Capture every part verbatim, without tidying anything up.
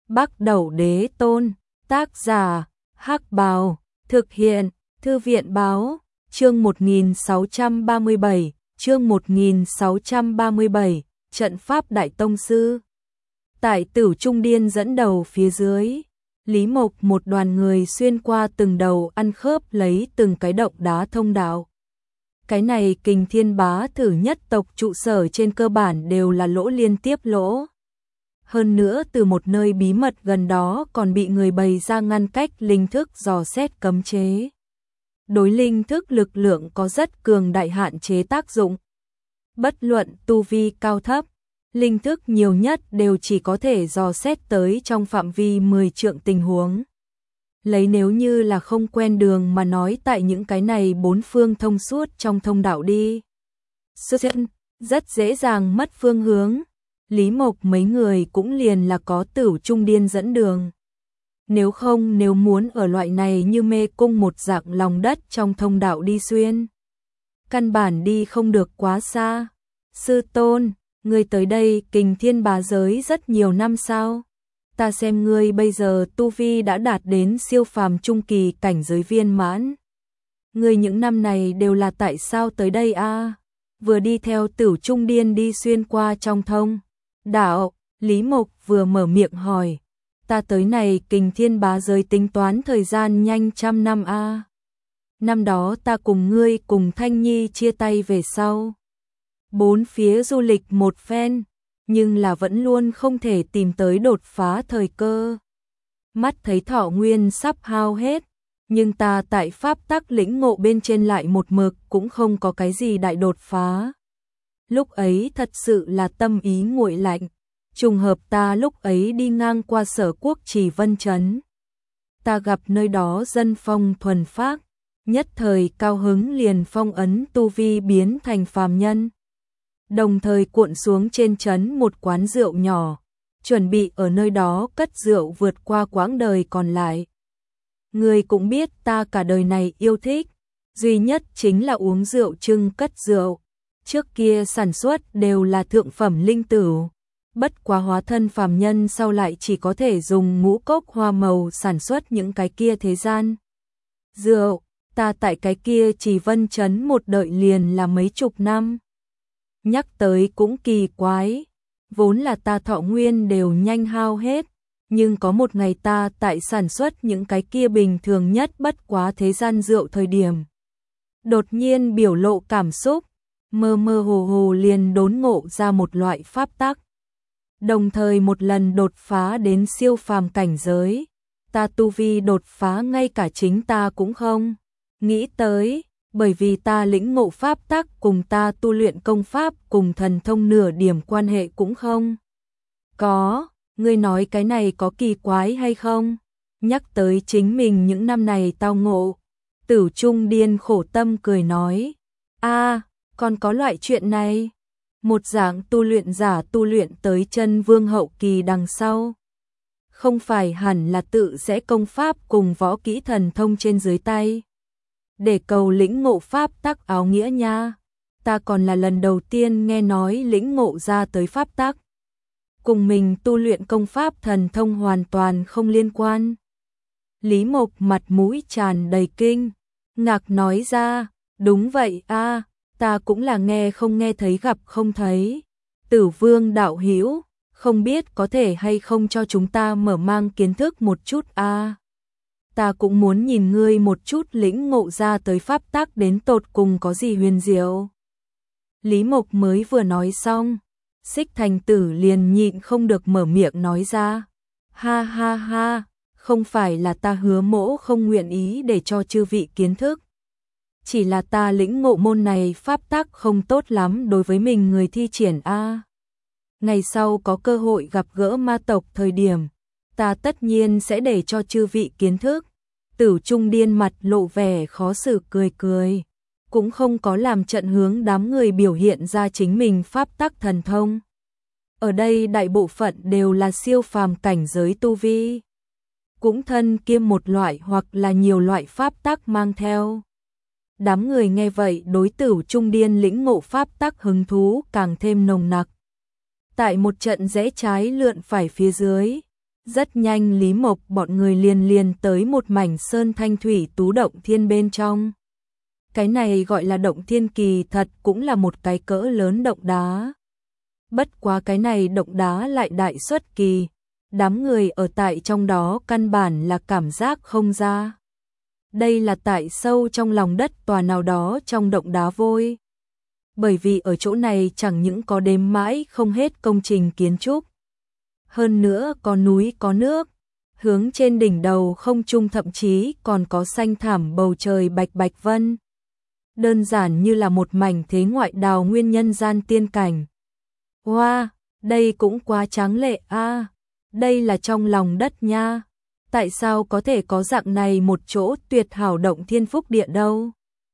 Bắc Đẩu Đế Tôn, tác giả, Hắc Bào, thực hiện, Thư viện Báo, chương một nghìn sáu trăm ba mươi bảy, chương một nghìn sáu trăm ba mươi bảy, trận pháp Đại Tông Sư. Tại Tử Trung Điên dẫn đầu phía dưới, Lý Mộc một đoàn người xuyên qua từng đầu ăn khớp lấy từng cái động đá thông đạo. Cái này Kình Thiên Bá Thử nhất tộc trụ sở trên cơ bản đều là lỗ liên tiếp lỗ. Hơn nữa từ một nơi bí mật gần đó còn bị người bày ra ngăn cách linh thức dò xét cấm chế. Đối linh thức lực lượng có rất cường đại hạn chế tác dụng. Bất luận tu vi cao thấp, linh thức nhiều nhất đều chỉ có thể dò xét tới trong phạm vi mười trượng tình huống. Lấy nếu như là không quen đường mà nói tại những cái này bốn phương thông suốt trong thông đạo đi. Rất dễ dàng mất phương hướng. Lý Mộc mấy người cũng liền là có Tử Trung Điên dẫn đường. Nếu không nếu muốn ở loại này như mê cung một dạng lòng đất trong thông đạo đi xuyên. Căn bản đi không được quá xa. Sư tôn, ngươi tới đây Kình Thiên Bá giới rất nhiều năm sao? Ta xem ngươi bây giờ tu vi đã đạt đến siêu phàm trung kỳ cảnh giới viên mãn. Ngươi những năm này đều là tại sao tới đây a? À? Vừa đi theo Tử Trung Điên đi xuyên qua trong thông đạo, Lý Mộc vừa mở miệng hỏi, ta tới này Kình Thiên Bá giới tính toán thời gian nhanh trăm năm a. À? Năm đó ta cùng ngươi cùng Thanh Nhi chia tay về sau. Bốn phía du lịch một phen, nhưng là vẫn luôn không thể tìm tới đột phá thời cơ. Mắt thấy thọ nguyên sắp hao hết, nhưng ta tại pháp tắc lĩnh ngộ bên trên lại một mực cũng không có cái gì đại đột phá. Lúc ấy thật sự là tâm ý nguội lạnh, trùng hợp ta lúc ấy đi ngang qua Sở Quốc Trì Vân Trấn. Ta gặp nơi đó dân phong thuần phác, nhất thời cao hứng liền phong ấn tu vi biến thành phàm nhân. Đồng thời cuộn xuống trên trấn một quán rượu nhỏ, chuẩn bị ở nơi đó cất rượu vượt qua quãng đời còn lại. Người cũng biết ta cả đời này yêu thích, duy nhất chính là uống rượu trưng cất rượu. Trước kia sản xuất đều là thượng phẩm linh tửu, bất quá hóa thân phàm nhân sau lại chỉ có thể dùng ngũ cốc hoa màu sản xuất những cái kia thế gian. Rượu, ta tại cái kia Trì Vân Trấn một đợi liền là mấy chục năm. Nhắc tới cũng kỳ quái, vốn là ta thọ nguyên đều nhanh hao hết, nhưng có một ngày ta tại sản xuất những cái kia bình thường nhất bất quá thế gian rượu thời điểm. Đột nhiên biểu lộ cảm xúc, mơ mơ hồ hồ liền đốn ngộ ra một loại pháp tắc. Đồng thời một lần đột phá đến siêu phàm cảnh giới, ta tu vi đột phá ngay cả chính ta cũng không nghĩ tới. Bởi vì ta lĩnh ngộ pháp tắc cùng ta tu luyện công pháp cùng thần thông nửa điểm quan hệ cũng không có, ngươi nói cái này có kỳ quái hay không? Nhắc tới chính mình những năm này tao ngộ, Tử Trung Điên khổ tâm cười nói, a, còn có loại chuyện này, một dạng tu luyện giả tu luyện tới chân vương hậu kỳ đằng sau. Không phải hẳn là tự sẽ công pháp cùng võ kỹ thần thông trên dưới tay. Để cầu lĩnh ngộ pháp tắc áo nghĩa nha, ta còn là lần đầu tiên nghe nói lĩnh ngộ ra tới pháp tắc. Cùng mình tu luyện công pháp thần thông hoàn toàn không liên quan. Lý Mộc mặt mũi tràn đầy kinh, ngạc nói ra, đúng vậy a, ta cũng là nghe không nghe thấy gặp không thấy. Tử Vương đạo hữu, không biết có thể hay không cho chúng ta mở mang kiến thức một chút a. Ta cũng muốn nhìn ngươi một chút lĩnh ngộ ra tới pháp tắc đến tột cùng có gì huyền diệu. Lý Mộc mới vừa nói xong, Xích Thành Tử liền nhịn không được mở miệng nói ra. Ha ha ha, không phải là ta hứa mỗ không nguyện ý để cho chư vị kiến thức. Chỉ là ta lĩnh ngộ môn này pháp tắc không tốt lắm đối với mình người thi triển a. Ngày sau có cơ hội gặp gỡ ma tộc thời điểm, ta tất nhiên sẽ để cho chư vị kiến thức. Tử Trung Điên mặt lộ vẻ khó xử cười cười, cũng không có làm trận hướng đám người biểu hiện ra chính mình pháp tắc thần thông. Ở đây đại bộ phận đều là siêu phàm cảnh giới tu vi, cũng thân kiêm một loại hoặc là nhiều loại pháp tắc mang theo. Đám người nghe vậy đối Tử Trung Điên lĩnh ngộ pháp tắc hứng thú càng thêm nồng nặc. Tại một trận rẽ trái lượn phải phía dưới, Rất nhanh Lý Mộc bọn người liền liền tới một mảnh sơn thanh thủy tú động thiên bên trong. Cái này gọi là động thiên, kỳ thật cũng là một cái cỡ lớn động đá. Bất quá cái này động đá lại đại xuất kỳ, đám người ở tại trong đó căn bản là cảm giác không ra. Đây là tại sâu trong lòng đất tòa nào đó trong động đá vôi. Bởi vì ở chỗ này chẳng những có đếm mãi không hết công trình kiến trúc, hơn nữa có núi có nước, hướng trên đỉnh đầu không trung thậm chí còn có xanh thảm bầu trời bạch bạch vân. Đơn giản như là một mảnh thế ngoại đào nguyên nhân gian tiên cảnh. Wow, đây cũng quá tráng lệ a. À, đây là trong lòng đất nha. Tại sao có thể có dạng này một chỗ tuyệt hảo động thiên phúc địa đâu?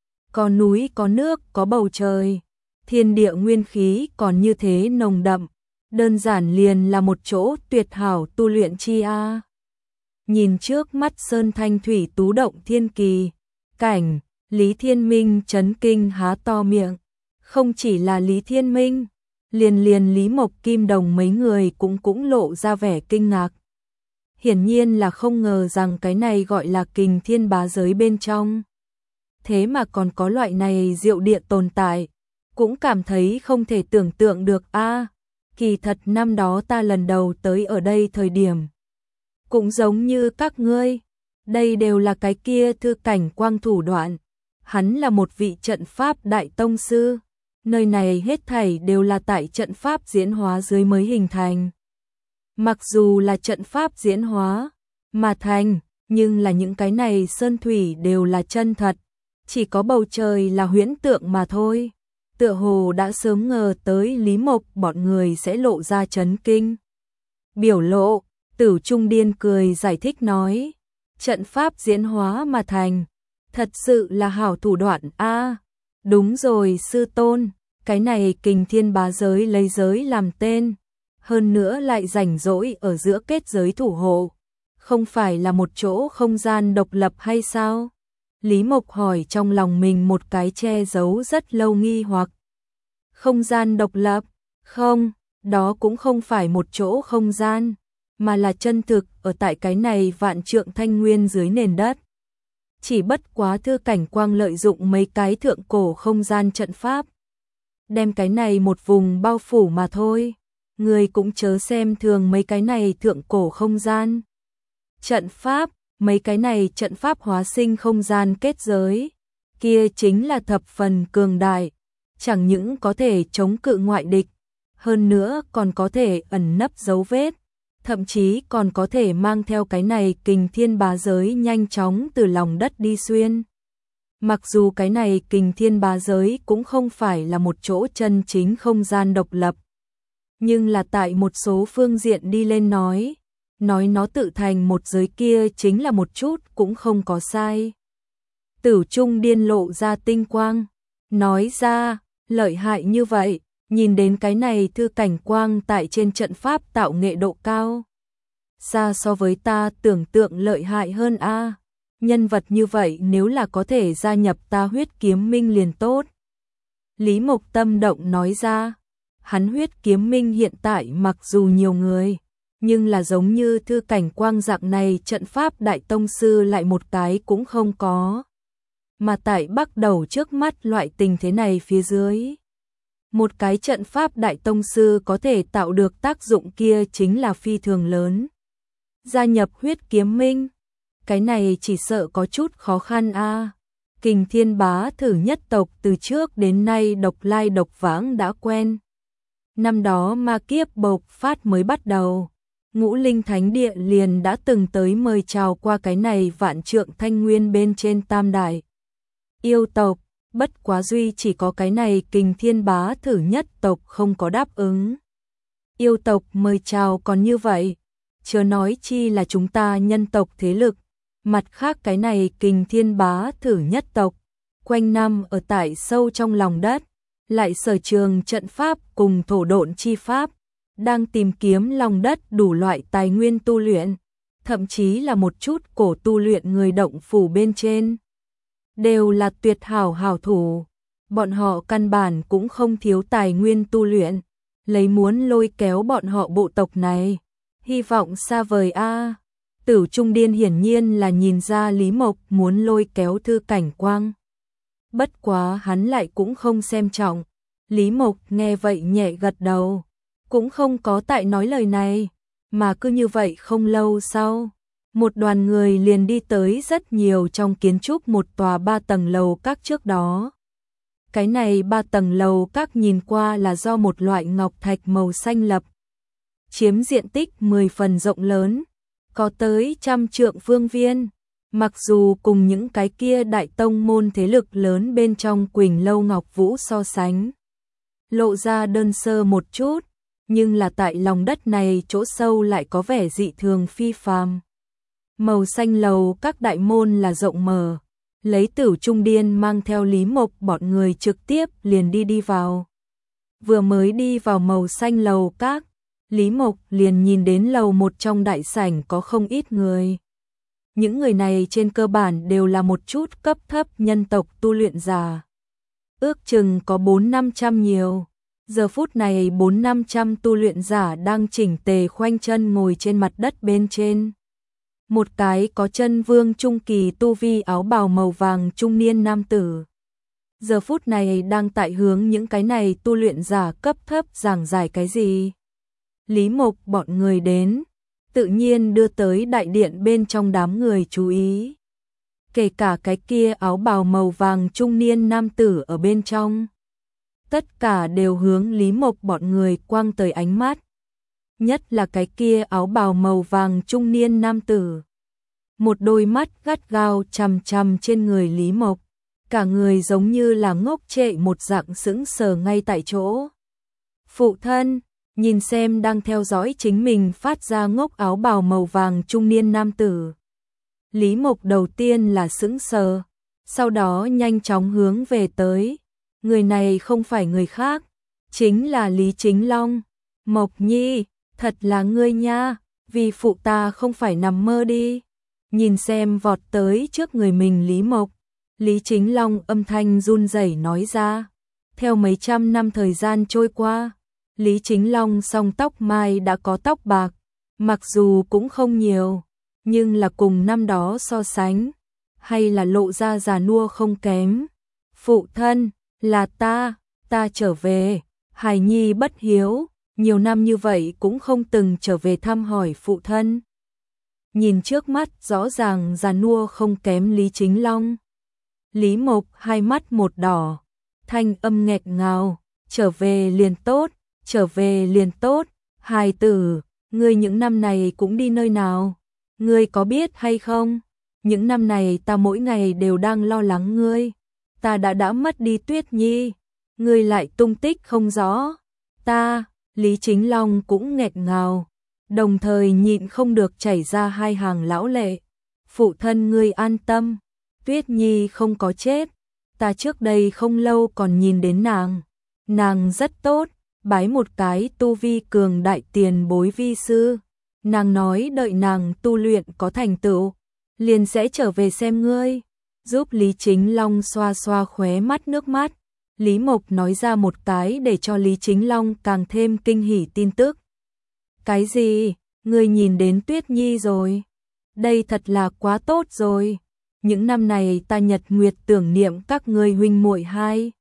Có núi, có nước, có bầu trời, thiên địa nguyên khí còn như thế nồng đậm, đơn giản liền là một chỗ tuyệt hảo tu luyện chi a. À. Nhìn trước mắt sơn thanh thủy tú động thiên kỳ cảnh, Lý Thiên Minh chấn kinh há to miệng. Không chỉ là Lý Thiên Minh, liền liền Lý Mộc Kim Đồng mấy người cũng cũng lộ ra vẻ kinh ngạc. Hiển nhiên là không ngờ rằng cái này gọi là kình thiên bá giới bên trong. Thế mà còn có loại này diệu địa tồn tại, cũng cảm thấy không thể tưởng tượng được a. À, kỳ thật năm đó ta lần đầu tới ở đây thời điểm, cũng giống như các ngươi, đây đều là cái kia thư cảnh quang thủ đoạn. Hắn là một vị trận pháp đại tông sư, nơi này hết thảy đều là tại trận pháp diễn hóa dưới mới hình thành. Mặc dù là trận pháp diễn hóa mà thành, nhưng là những cái này sơn thủy đều là chân thật, chỉ có bầu trời là huyễn tượng mà thôi. Tựa hồ đã sớm ngờ tới Lý Mộc bọn người sẽ lộ ra chấn kinh biểu lộ. Tử Trung Điên cười giải thích nói, trận pháp diễn hóa mà thành, thật sự là hảo thủ đoạn a. À, đúng rồi sư tôn, cái này kình thiên bá giới lấy giới làm tên, hơn nữa lại rảnh rỗi ở giữa kết giới thủ hộ, không phải là một chỗ không gian độc lập hay sao? Lý Mộc hỏi trong lòng mình một cái che giấu rất lâu nghi hoặc. Không gian độc lập? Không, đó cũng không phải một chỗ không gian, mà là chân thực ở tại cái này vạn trượng thanh nguyên dưới nền đất. Chỉ bất quá thư cảnh quang lợi dụng mấy cái thượng cổ không gian trận pháp, đem cái này một vùng bao phủ mà thôi. Người cũng chớ xem thường mấy cái này thượng cổ không gian trận pháp, mấy cái này trận pháp hóa sinh không gian kết giới, kia chính là thập phần cường đại, chẳng những có thể chống cự ngoại địch, hơn nữa còn có thể ẩn nấp dấu vết, thậm chí còn có thể mang theo cái này kình thiên bá giới nhanh chóng từ lòng đất đi xuyên. Mặc dù cái này kình thiên bá giới cũng không phải là một chỗ chân chính không gian độc lập, nhưng là tại một số phương diện đi lên nói, nói nó tự thành một giới kia chính là một chút cũng không có sai. Tử Trung Điên lộ ra tinh quang, nói ra, lợi hại như vậy, nhìn đến cái này thư cảnh quang tại trên trận pháp tạo nghệ độ cao. Xa so với ta tưởng tượng lợi hại hơn a. À. Nhân vật như vậy nếu là có thể gia nhập ta huyết kiếm minh liền tốt. Lý Mộc tâm động nói ra, hắn huyết kiếm minh hiện tại mặc dù nhiều người, nhưng là giống như thư cảnh quang dạng này trận pháp đại tông sư lại một cái cũng không có. Mà tại bắt đầu trước mắt loại tình thế này phía dưới, một cái trận pháp đại tông sư có thể tạo được tác dụng kia chính là phi thường lớn. Gia nhập huyết kiếm minh, cái này chỉ sợ có chút khó khăn a. À. Kình thiên bá thử nhất tộc từ trước đến nay độc lai độc vãng đã quen. Năm đó ma kiếp bộc phát mới bắt đầu, Ngũ Linh Thánh Địa liền đã từng tới mời chào qua cái này vạn trượng thanh nguyên bên trên tam đại yêu tộc, bất quá duy chỉ có cái này kình thiên bá thử nhất tộc không có đáp ứng. Yêu tộc mời chào còn như vậy, chớ nói chi là chúng ta nhân tộc thế lực. Mặt khác cái này kình thiên bá thử nhất tộc, quanh năm ở tại sâu trong lòng đất, lại sở trường trận pháp cùng thổ độn chi pháp, đang tìm kiếm lòng đất đủ loại tài nguyên tu luyện, thậm chí là một chút cổ tu luyện người động phủ bên trên. Đều là tuyệt hảo hảo thủ, bọn họ căn bản cũng không thiếu tài nguyên tu luyện, lấy muốn lôi kéo bọn họ bộ tộc này. Hy vọng xa vời a. Tử Trung Điên hiển nhiên là nhìn ra Lý Mộc muốn lôi kéo Thư Cảnh Quang. Bất quá hắn lại cũng không xem trọng. Lý Mộc nghe vậy nhẹ gật đầu, cũng không có tại nói lời này, mà cứ như vậy không lâu sau, một đoàn người liền đi tới rất nhiều trong kiến trúc một tòa ba tầng lầu các trước đó. Cái này ba tầng lầu các nhìn qua là do một loại ngọc thạch màu xanh lập, chiếm diện tích mười phần rộng lớn, có tới trăm trượng vương viên. Mặc dù cùng những cái kia đại tông môn thế lực lớn bên trong Quỳnh Lâu Ngọc Vũ so sánh, lộ ra đơn sơ một chút, nhưng là tại lòng đất này chỗ sâu lại có vẻ dị thường phi phàm. Màu xanh lầu các đại môn là rộng mở, lấy Tử Trung Điên mang theo Lý Mộc bọn người trực tiếp liền đi đi vào. Vừa mới đi vào màu xanh lầu các, Lý Mộc liền nhìn đến lầu một trong đại sảnh có không ít người. Những người này trên cơ bản đều là một chút cấp thấp nhân tộc tu luyện giả. Ước chừng có bốn năm trăm nhiều. Giờ phút này bốn năm trăm tu luyện giả đang chỉnh tề khoanh chân ngồi trên mặt đất bên trên. Một cái có chân vương trung kỳ tu vi áo bào màu vàng trung niên nam tử. Giờ phút này đang tại hướng những cái này tu luyện giả cấp thấp giảng giải cái gì. Lý Mộc bọn người đến, tự nhiên đưa tới đại điện bên trong đám người chú ý. Kể cả cái kia áo bào màu vàng trung niên nam tử ở bên trong. Tất cả đều hướng Lý Mộc bọn người quang tới ánh mắt. Nhất là cái kia áo bào màu vàng trung niên nam tử. Một đôi mắt gắt gao chằm chằm trên người Lý Mộc. Cả người giống như là ngốc trệ một dạng sững sờ ngay tại chỗ. Phụ thân, nhìn xem đang theo dõi chính mình phát ra ngốc áo bào màu vàng trung niên nam tử. Lý Mộc đầu tiên là sững sờ, sau đó nhanh chóng hướng về tới. Người này không phải người khác, chính là Lý Chính Long. Mộc Nhi, thật là ngươi nha, vì phụ ta không phải nằm mơ đi. Nhìn xem vọt tới trước người mình Lý Mộc, Lý Chính Long âm thanh run rẩy nói ra. Theo mấy trăm năm thời gian trôi qua, Lý Chính Long song tóc mai đã có tóc bạc, mặc dù cũng không nhiều, nhưng là cùng năm đó so sánh, hay là lộ ra già nua không kém. Phụ thân, là ta, ta trở về, hài nhi bất hiếu, nhiều năm như vậy cũng không từng trở về thăm hỏi phụ thân. Nhìn trước mắt rõ ràng già nua không kém Lý Chính Long. Lý Mộc hai mắt một đỏ, thanh âm nghẹt ngào, trở về liền tốt, trở về liền tốt, hài tử, ngươi những năm này cũng đi nơi nào, ngươi có biết hay không? Những năm này ta mỗi ngày đều đang lo lắng ngươi, ta đã đã mất đi Tuyết Nhi, ngươi lại tung tích không rõ, ta, Lý Chính Long cũng nghẹt ngào, đồng thời nhịn không được chảy ra hai hàng lão lệ. Phụ thân ngươi an tâm, Tuyết Nhi không có chết, ta trước đây không lâu còn nhìn đến nàng, nàng rất tốt, bái một cái tu vi cường đại tiền bối vi sư, nàng nói đợi nàng tu luyện có thành tựu, liền sẽ trở về xem ngươi. Giúp Lý Chính Long xoa xoa khóe mắt nước mắt, Lý Mộc nói ra một cái để cho Lý Chính Long càng thêm kinh hỉ tin tức. Cái gì? Ngươi nhìn đến Tuyết Nhi rồi? Đây thật là quá tốt rồi. Những năm này ta nhật nguyệt tưởng niệm các ngươi huynh muội hai,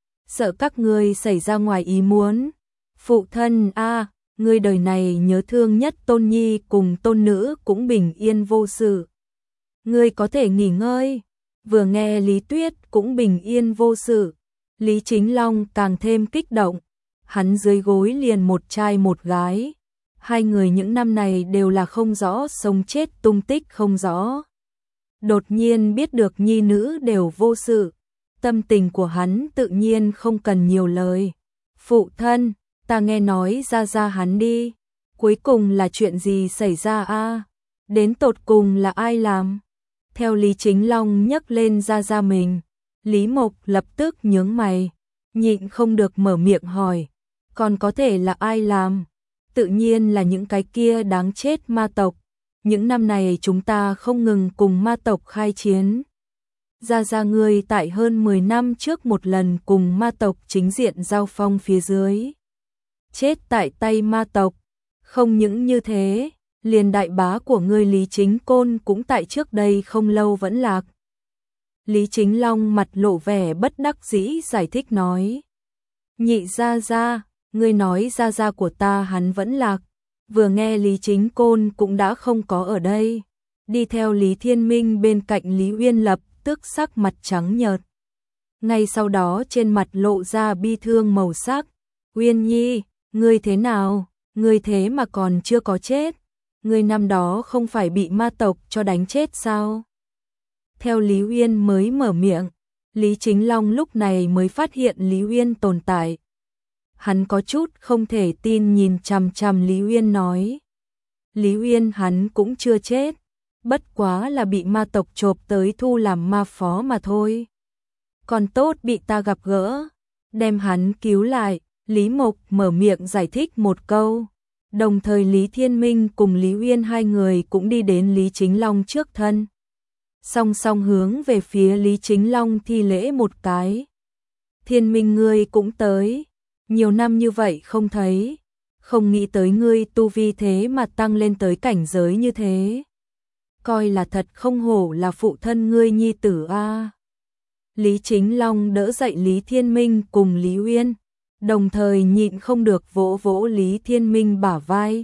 sợ các ngươi xảy ra ngoài ý muốn. Phụ thân a, à, ngươi đời này nhớ thương nhất Tôn Nhi cùng tôn nữ cũng bình yên vô sự. Ngươi có thể nghỉ ngơi. Vừa nghe Lý Tuyết cũng bình yên vô sự, Lý Chính Long càng thêm kích động. Hắn dưới gối liền một trai một gái. Hai người những năm này đều là không rõ sống chết tung tích không rõ. Đột nhiên biết được nhi nữ đều vô sự, tâm tình của hắn tự nhiên không cần nhiều lời. Phụ thân, ta nghe nói ra ra hắn đi, cuối cùng là chuyện gì xảy ra a? Đến tột cùng là ai làm? Theo Lý Chính Long nhấc lên ra ra mình, Lý Mộc lập tức nhướng mày, nhịn không được mở miệng hỏi, còn có thể là ai làm? Tự nhiên là những cái kia đáng chết ma tộc. Những năm này chúng ta không ngừng cùng ma tộc khai chiến. Ra ra ngươi tại hơn mười năm trước một lần cùng ma tộc chính diện giao phong phía dưới. Chết tại tay ma tộc. Không những như thế, liền đại bá của ngươi Lý Chính Côn cũng tại trước đây không lâu vẫn lạc. Lý Chính Long mặt lộ vẻ bất đắc dĩ giải thích nói. Nhị gia gia, ngươi nói gia gia của ta hắn vẫn lạc. Vừa nghe Lý Chính Côn cũng đã không có ở đây. Đi theo Lý Thiên Minh bên cạnh Lý Uyên lập tức sắc mặt trắng nhợt. Ngay sau đó trên mặt lộ ra bi thương màu sắc. Uyên Nhi, ngươi thế nào? Ngươi thế mà còn chưa có chết. Ngươi năm đó không phải bị ma tộc cho đánh chết sao? Theo Lý Uyên mới mở miệng, Lý Chính Long lúc này mới phát hiện Lý Uyên tồn tại. Hắn có chút không thể tin nhìn chằm chằm Lý Uyên nói. Lý Uyên hắn cũng chưa chết, bất quá là bị ma tộc chộp tới thu làm ma phó mà thôi. Còn tốt bị ta gặp gỡ, đem hắn cứu lại. Lý Mộc mở miệng giải thích một câu. Đồng thời Lý Thiên Minh cùng Lý Uyên hai người cũng đi đến Lý Chính Long trước thân. Song song hướng về phía Lý Chính Long thi lễ một cái. Thiên Minh ngươi cũng tới. Nhiều năm như vậy không thấy. Không nghĩ tới ngươi tu vi thế mà tăng lên tới cảnh giới như thế. Coi là thật không hổ là phụ thân ngươi nhi tử a. Lý Chính Long đỡ dậy Lý Thiên Minh cùng Lý Uyên. Đồng thời nhịn không được vỗ vỗ Lý Thiên Minh bả vai.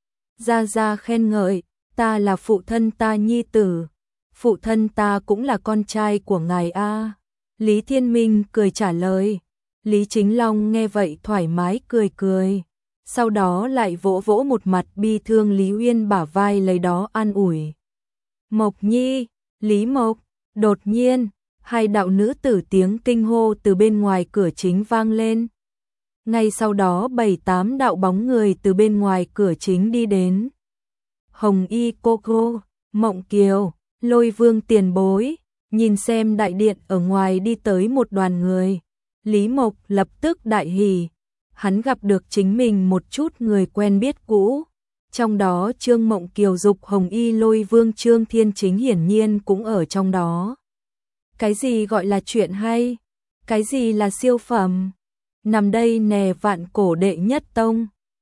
Gia gia khen ngợi, ta là phụ thân ta nhi tử. Phụ thân ta cũng là con trai của ngài a. Lý Thiên Minh cười trả lời. Lý Chính Long nghe vậy thoải mái cười cười. Sau đó lại vỗ vỗ một mặt bi thương Lý Uyên bả vai lấy đó an ủi. Mộc Nhi, Lý Mộc, đột nhiên, hai đạo nữ tử tiếng kinh hô từ bên ngoài cửa chính vang lên. Ngay sau đó bảy tám đạo bóng người từ bên ngoài cửa chính đi đến. Hồng Y cô cô, Mộng Kiều, Lôi Vương tiền bối, nhìn xem đại điện ở ngoài đi tới một đoàn người. Lý Mộc lập tức đại hỉ, hắn gặp được chính mình một chút người quen biết cũ. Trong đó Trương Mộng Kiều dục Hồng Y Lôi Vương Trương Thiên Chính hiển nhiên cũng ở trong đó. Cái gì gọi là chuyện hay? Cái gì là siêu phẩm? Nằm đây nè vạn cổ đệ nhất tông.